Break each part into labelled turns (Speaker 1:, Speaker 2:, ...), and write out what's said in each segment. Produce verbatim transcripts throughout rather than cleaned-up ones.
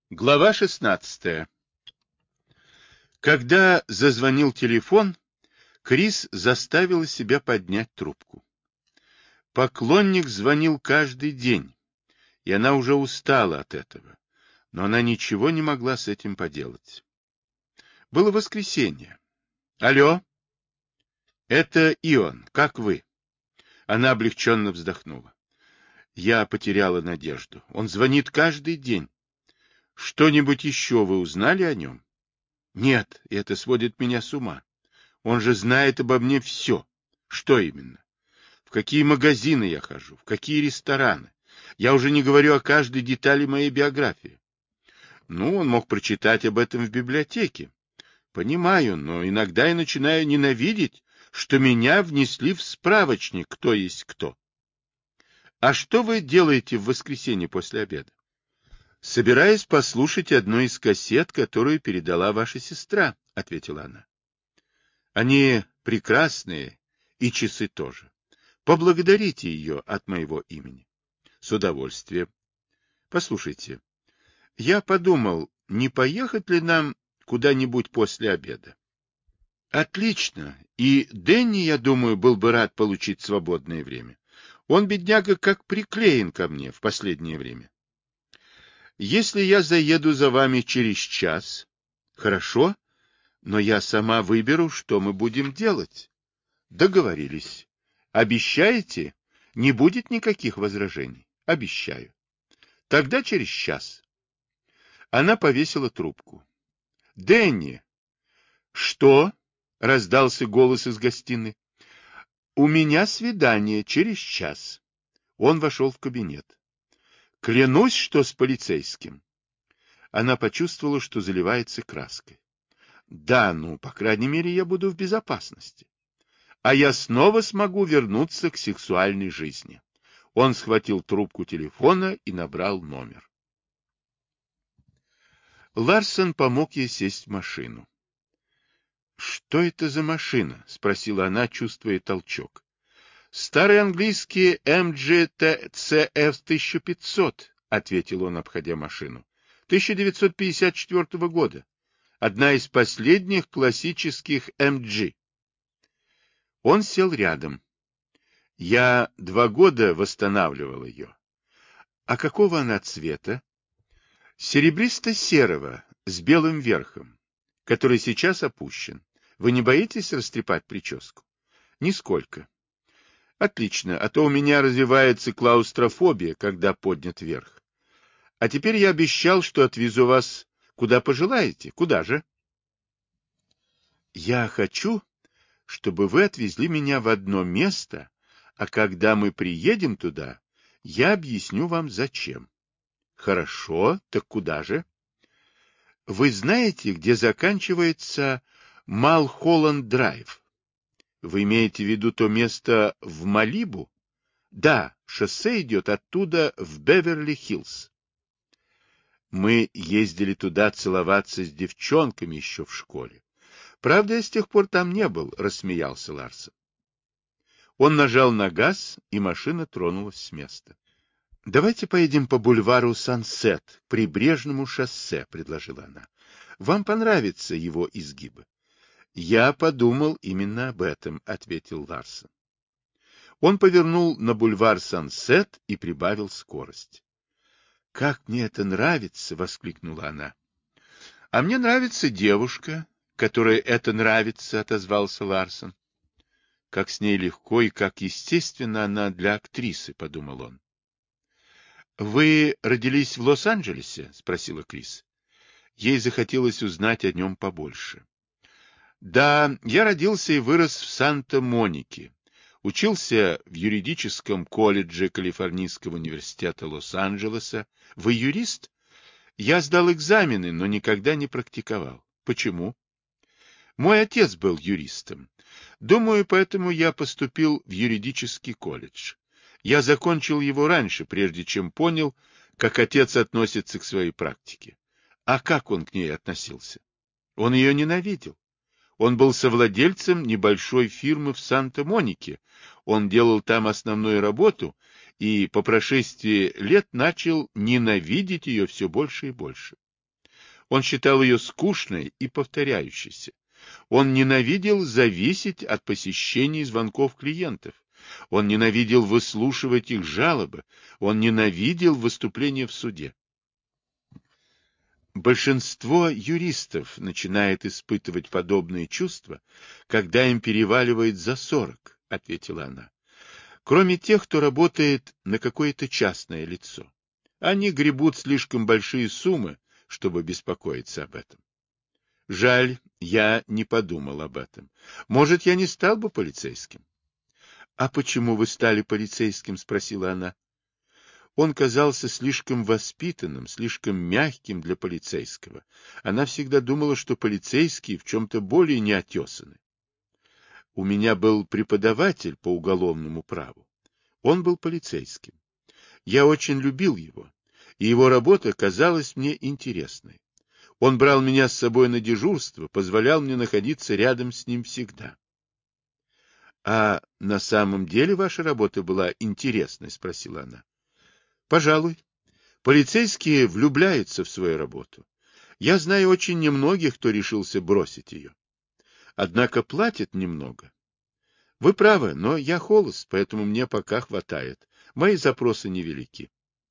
Speaker 1: Глава шестнадцатая. Когда зазвонил телефон, Крис заставила себя поднять трубку. Поклонник звонил каждый день, и она уже устала от этого, но она ничего не могла с этим поделать. Было воскресенье. Алло, это Ион, как вы? Она облегченно вздохнула. Я потеряла надежду. Он звонит каждый день. Что-нибудь еще вы узнали о нем? Нет, это сводит меня с ума. Он же знает обо мне все. Что именно? В какие магазины я хожу, в какие рестораны. Я уже не говорю о каждой детали моей биографии. Ну, он мог прочитать об этом в библиотеке. Понимаю, но иногда я начинаю ненавидеть, что меня внесли в справочник, кто есть кто. А что вы делаете в воскресенье после обеда? Собираюсь послушать одну из кассет, которую передала ваша сестра, ответила она. Они прекрасные, и часы тоже. Поблагодарите ее от моего имени. С удовольствием. Послушайте, я подумал, не поехать ли нам куда-нибудь после обеда? Отлично. И Дэнни, я думаю, был бы рад получить свободное время. Он, бедняга, как приклеен ко мне в последнее время. Если я заеду за вами через час, хорошо, но я сама выберу, что мы будем делать. Договорились. Обещаете? Не будет никаких возражений. Обещаю. Тогда через час. Она повесила трубку. Дэнни! Что? Раздался голос из гостиной. У меня свидание через час. Он вошел в кабинет. Клянусь, что с полицейским. Она почувствовала, что заливается краской. Да, ну, по крайней мере, я буду в безопасности. А я снова смогу вернуться к сексуальной жизни. Он схватил трубку телефона и набрал номер. Ларсон помог ей сесть в машину. «Что это за машина?» — спросила она, чувствуя толчок. «Старый английский эм джи ти си эф тысяча пятьсот», — ответил он, обходя машину. «тысяча девятьсот пятьдесят четвёртого года. Одна из последних классических эм джи». Он сел рядом. Я два года восстанавливал ее. А какого она цвета? Серебристо-серого, с белым верхом, который сейчас опущен. Вы не боитесь растрепать прическу? Нисколько. Отлично, а то у меня развивается клаустрофобия, когда поднят вверх. А теперь я обещал, что отвезу вас куда пожелаете. Куда же? Я хочу, чтобы вы отвезли меня в одно место, а когда мы приедем туда, я объясню вам зачем. Хорошо, так куда же? Вы знаете, где заканчивается Малхолланд-драйв? Вы имеете в виду то место в Малибу? Да, шоссе идет оттуда в Беверли-Хиллз. Мы ездили туда целоваться с девчонками еще в школе. Правда, я с тех пор там не был, рассмеялся Ларсон. Он нажал на газ, и машина тронулась с места. Давайте поедем по бульвару Сансет, к прибрежному шоссе, предложила она. Вам понравятся его изгибы. Я подумал именно об этом, ответил Ларсон. Он повернул на бульвар Сансет и прибавил скорость. Как мне это нравится, воскликнула она. А мне нравится девушка, которой это нравится, отозвался Ларсон. Как с ней легко и как естественно она для актрисы, подумал он. Вы родились в Лос-Анджелесе? Спросила Крис. Ей захотелось узнать о нем побольше. Да, я родился и вырос в Санта-Монике. Учился в юридическом колледже Калифорнийского университета Лос-Анджелеса. Вы юрист? Я сдал экзамены, но никогда не практиковал. Почему? Мой отец был юристом. Думаю, поэтому я поступил в юридический колледж. Я закончил его раньше, прежде чем понял, как отец относится к своей практике. А как он к ней относился? Он ее ненавидел. Он был совладельцем небольшой фирмы в Санта-Монике. Он делал там основную работу и по прошествии лет начал ненавидеть ее все больше и больше. Он считал ее скучной и повторяющейся. Он ненавидел зависеть от посещений и звонков клиентов. Он ненавидел выслушивать их жалобы. Он ненавидел выступления в суде. Большинство юристов начинает испытывать подобные чувства, когда им переваливает за сорок, — ответила она. Кроме тех, кто работает на какое-то частное лицо. Они гребут слишком большие суммы, чтобы беспокоиться об этом. Жаль, я не подумал об этом. Может, я не стал бы полицейским? — А почему вы стали полицейским? — спросила она. Он казался слишком воспитанным, слишком мягким для полицейского. Она всегда думала, что полицейские в чем-то более неотесаны. У меня был преподаватель по уголовному праву. Он был полицейским. Я очень любил его, и его работа казалась мне интересной. Он брал меня с собой на дежурство, позволял мне находиться рядом с ним всегда. — А на самом деле ваша работа была интересной? — спросила она. — Пожалуй. Полицейские влюбляются в свою работу. Я знаю очень немногих, кто решился бросить ее. Однако платят немного. Вы правы, но я холост, поэтому мне пока хватает. Мои запросы невелики.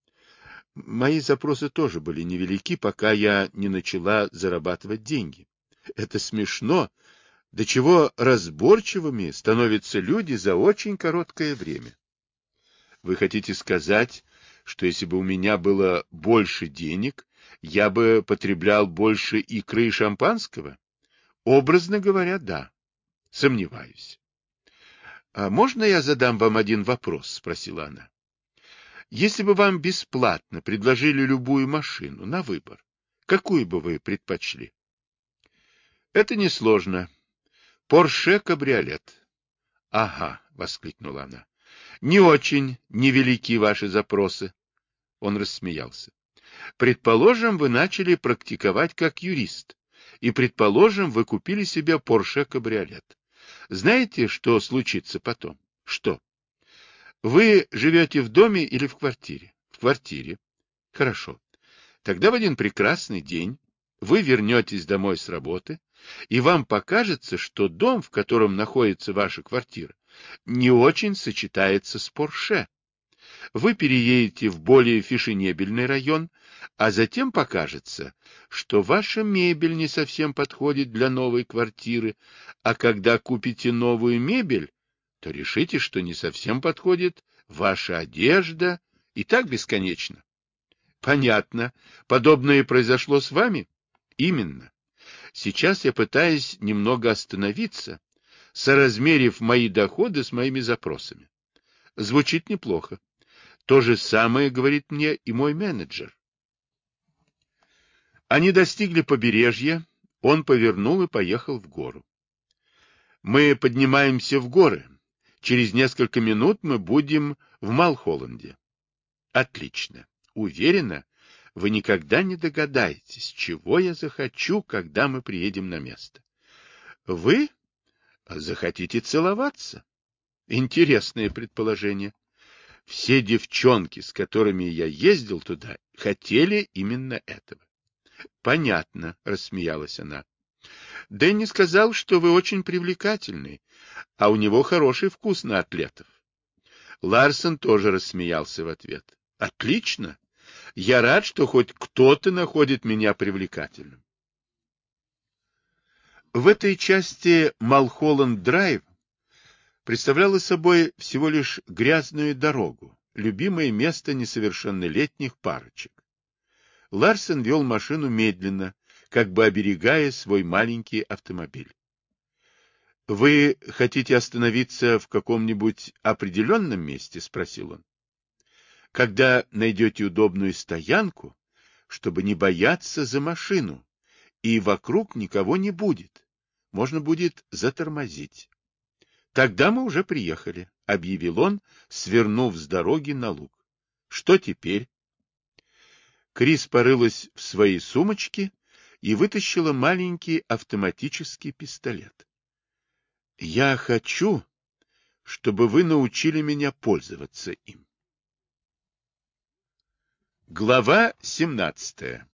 Speaker 1: Мои запросы тоже были невелики, пока я не начала зарабатывать деньги. Это смешно, до чего разборчивыми становятся люди за очень короткое время. Вы хотите сказать, что если бы у меня было больше денег, я бы потреблял больше икры и шампанского? Образно говоря, да. Сомневаюсь. — А можно я задам вам один вопрос? — спросила она. — Если бы вам бесплатно предложили любую машину на выбор, какую бы вы предпочли? — Это несложно. Порше кабриолет. — Ага, — воскликнула она. — Не очень невелики ваши запросы. Он рассмеялся. — Предположим, вы начали практиковать как юрист, и, предположим, вы купили себе Порше кабриолет. Знаете, что случится потом? Что? Вы живете в доме или в квартире? В квартире. Хорошо. Тогда в один прекрасный день вы вернетесь домой с работы, и вам покажется, что дом, в котором находится ваша квартира, не очень сочетается с Порше. Вы переедете в более фешенебельный район, а затем покажется, что ваша мебель не совсем подходит для новой квартиры, а когда купите новую мебель, то решите, что не совсем подходит ваша одежда, и так бесконечно. Понятно. Подобное произошло с вами? Именно. Сейчас я пытаюсь немного остановиться, соразмерив мои доходы с моими запросами. Звучит неплохо. То же самое говорит мне и мой менеджер. Они достигли побережья, он повернул и поехал в гору. Мы поднимаемся в горы. Через несколько минут мы будем в Малхолланде. Отлично. Уверена, вы никогда не догадаетесь, чего я захочу, когда мы приедем на место. Вы захотите целоваться? Интересное предположение. Все девчонки, с которыми я ездил туда, хотели именно этого. Понятно, рассмеялась она. Дэнни сказал, что вы очень привлекательны, а у него хороший вкус на атлетов. Ларсон тоже рассмеялся в ответ. Отлично. Я рад, что хоть кто-то находит меня привлекательным. В этой части Малхолланд-драйв представляла собой всего лишь грязную дорогу, любимое место несовершеннолетних парочек. Ларсен вел машину медленно, как бы оберегая свой маленький автомобиль. — Вы хотите остановиться в каком-нибудь определенном месте? — спросил он. — Когда найдете удобную стоянку, чтобы не бояться за машину, и вокруг никого не будет, можно будет затормозить. Тогда мы уже приехали, — объявил он, свернув с дороги на луг. — Что теперь? Крис порылась в своей сумочке и вытащила маленький автоматический пистолет. — Я хочу, чтобы вы научили меня пользоваться им. Глава семнадцатая.